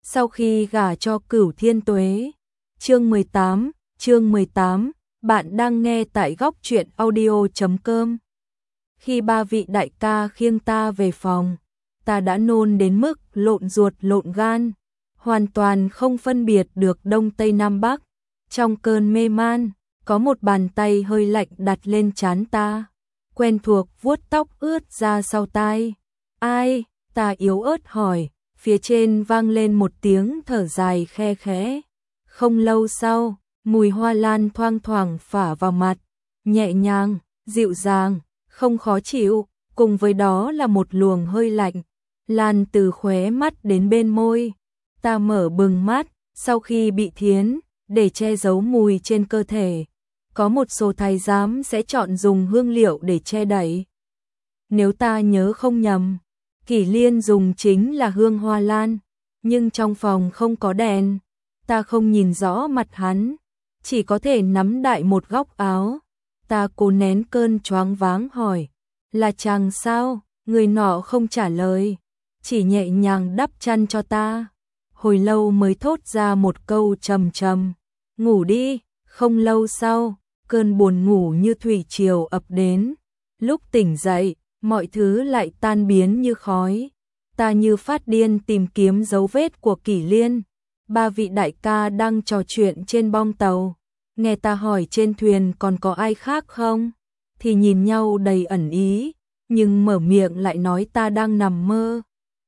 sau khi gả cho Cửu Thiên Tuế. Chương 18, bạn đang nghe tại góc truyện audio.com. Khi ba vị đại ca khiêng ta về phòng, ta đã nôn đến mức lộn ruột lộn gan, hoàn toàn không phân biệt được Đông Tây Nam Bắc. Trong cơn mê man, có một bàn tay hơi lạnh đặt lên trán ta, quen thuộc vuốt tóc ướt ra sau tai. Ai? Ta yếu ớt hỏi, phía trên vang lên một tiếng thở dài khe khẽ. Không lâu sau, mùi hoa lan thoang thoảng phả vào mặt, nhẹ nhàng, dịu dàng, không khó chịu, cùng với đó là một luồng hơi lạnh, lan từ khóe mắt đến bên môi. Ta mở bừng mắt, sau khi bị thiến, để che giấu mùi trên cơ thể. Có một số thái giám sẽ chọn dùng hương liệu để che đậy. Nếu ta nhớ không nhầm, Kỷ Liên dùng chính là hương hoa lan, nhưng trong phòng không có đèn, ta không nhìn rõ mặt hắn, chỉ có thể nắm đại một góc áo. Ta cố nén cơn choáng váng hỏi, là chàng sao? Người nọ không trả lời, chỉ nhẹ nhàng đắp chăn cho ta. Hồi lâu mới thốt ra một câu trầm trầm, ngủ đi. Không lâu sau, cơn buồn ngủ như thủy triều ập đến. Lúc tỉnh dậy, mọi thứ lại tan biến như khói. Ta như phát điên tìm kiếm dấu vết của Kỷ Liên. Ba vị đại ca đang trò chuyện trên bong tàu. Nghe ta hỏi trên thuyền còn có ai khác không, thì nhìn nhau đầy ẩn ý, nhưng mở miệng lại nói ta đang nằm mơ.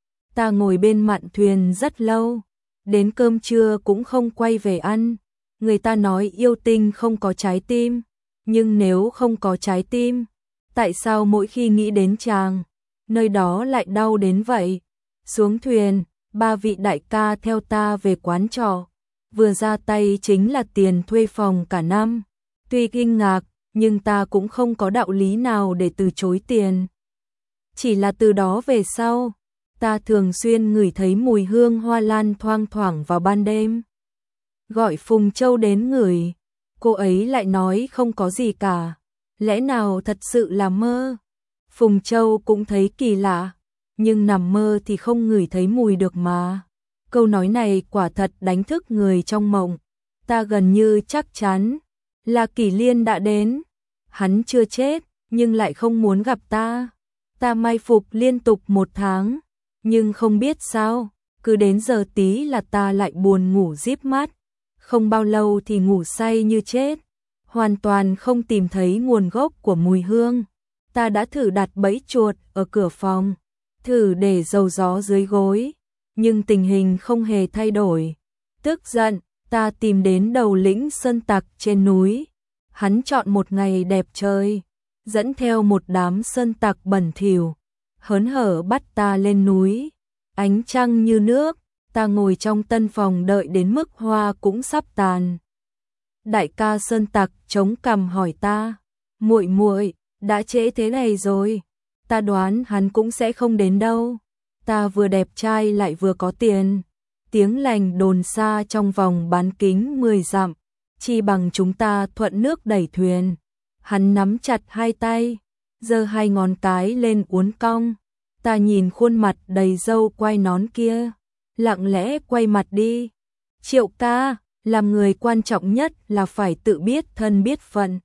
Ta ngồi bên mạn thuyền rất lâu, đến cơm trưa cũng không quay về ăn. Người ta nói yêu tinh không có trái tim, nhưng nếu không có trái tim, tại sao mỗi khi nghĩ đến chàng, nơi đó lại đau đến vậy? Xuống thuyền, ba vị đại ca theo ta về quán trọ. Vừa ra tay chính là tiền thuê phòng cả năm. Tuy kinh ngạc, nhưng ta cũng không có đạo lý nào để từ chối tiền. Chỉ là từ đó về sau, ta thường xuyên ngửi thấy mùi hương hoa lan thoang thoảng vào ban đêm. Gọi Phùng Châu đến ngửi, cô ấy lại nói không có gì cả. Lẽ nào thật sự là mơ? Phùng Châu cũng thấy kỳ lạ, nhưng nằm mơ thì không ngửi thấy mùi được mà. Câu nói này quả thật đánh thức người trong mộng. Ta gần như chắc chắn là Kỷ Liên đã đến. Hắn chưa chết, nhưng lại không muốn gặp ta. Ta mai phục liên tục 1 tháng, nhưng không biết sao, cứ đến giờ tí là ta lại buồn ngủ díp mắt. Không bao lâu thì ngủ say như chết, hoàn toàn không tìm thấy nguồn gốc của mùi hương. Ta đã thử đặt bẫy chuột ở cửa phòng, thử để dầu gió dưới gối, nhưng tình hình không hề thay đổi. Tức giận, ta tìm đến đầu lĩnh sơn tặc trên núi. Hắn chọn một ngày đẹp trời, dẫn theo một đám sơn tặc bẩn thỉu, hớn hở bắt ta lên núi. Ánh trăng như nước, ta ngồi trong tân phòng đợi đến mức hoa cũng sắp tàn. Đại ca sơn tặc chống cằm hỏi ta, muội muội, đã trễ thế này rồi, ta đoán hắn cũng sẽ không đến đâu. Ta vừa đẹp trai lại vừa có tiền, tiếng lành đồn xa trong vòng bán kính 10 dặm, chi bằng chúng ta thuận nước đẩy thuyền. Hắn nắm chặt hai tay, giơ hai ngón cái lên uốn cong. Ta nhìn khuôn mặt đầy râu quai nón kia, lặng lẽ quay mặt đi. Triệu ca, làm người quan trọng nhất là phải tự biết thân biết phận.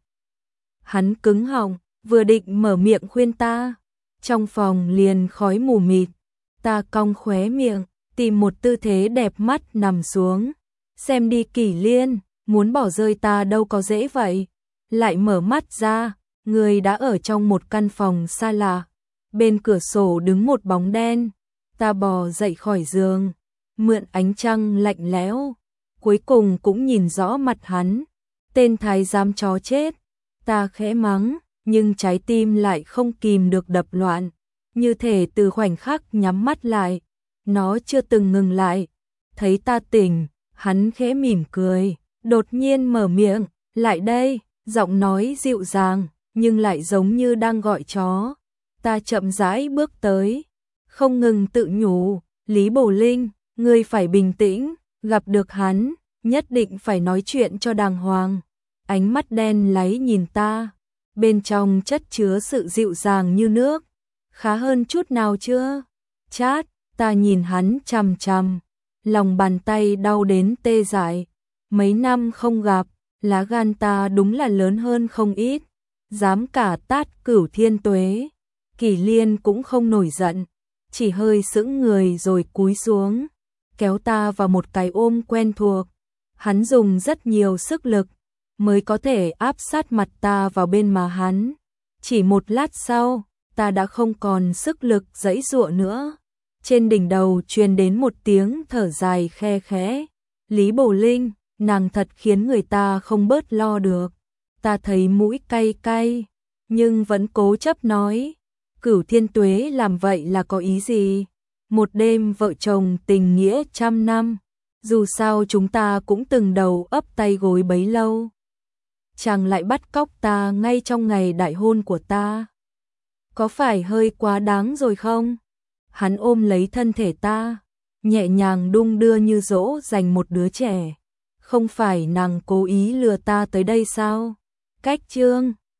Hắn cứng họng, vừa định mở miệng khuyên ta, trong phòng liền khói mù mịt. Ta cong khóe miệng, tìm một tư thế đẹp mắt nằm xuống. Xem đi Kỷ Liên, muốn bỏ rơi ta đâu có dễ vậy. Lại mở mắt ra, người đã ở trong một căn phòng xa lạ. Bên cửa sổ đứng một bóng đen. Ta bò dậy khỏi giường, mượn ánh trăng lạnh lẽo, cuối cùng cũng nhìn rõ mặt hắn. Tên thái giám chó chết. Ta khẽ mắng, nhưng trái tim lại không kìm được đập loạn. Như thể từ khoảnh khắc nhắm mắt lại, nó chưa từng ngừng lại. Thấy ta tỉnh, hắn khẽ mỉm cười, đột nhiên mở miệng, lại đây, giọng nói dịu dàng, nhưng lại giống như đang gọi chó. Ta chậm rãi bước tới, không ngừng tự nhủ, Lý Bổ Linh, ngươi phải bình tĩnh, gặp được hắn, nhất định phải nói chuyện cho đàng hoàng. Ánh mắt đen láy nhìn ta, bên trong chất chứa sự dịu dàng như nước. Khá hơn chút nào chưa? Chát, ta nhìn hắn chằm chằm, lòng bàn tay đau đến tê dại. Mấy năm không gặp, lá gan ta đúng là lớn hơn không ít, dám cả tát Cửu Thiên Tuế. Kỷ Liên cũng không nổi giận, chỉ hơi sững người rồi cúi xuống, kéo ta vào một cái ôm quen thuộc. Hắn dùng rất nhiều sức lực mới có thể áp sát mặt ta vào bên má hắn. Chỉ một lát sau, ta đã không còn sức lực giãy giụa nữa. Trên đỉnh đầu truyền đến một tiếng thở dài khe khẽ. Lý Bổ Linh, nàng thật khiến người ta không bớt lo được. Ta thấy mũi cay cay, nhưng vẫn cố chấp nói, Cửu Thiên Tuế làm vậy là có ý gì? Một đêm vợ chồng tình nghĩa 100 năm, dù sao chúng ta cũng từng đầu ấp tay gối bấy lâu. Chàng lại bắt cóc ta ngay trong ngày đại hôn của ta. Có phải hơi quá đáng rồi không? Hắn ôm lấy thân thể ta, nhẹ nhàng đung đưa như dỗ dành một đứa trẻ. Không phải nàng cố ý lừa ta tới đây sao? Cách chương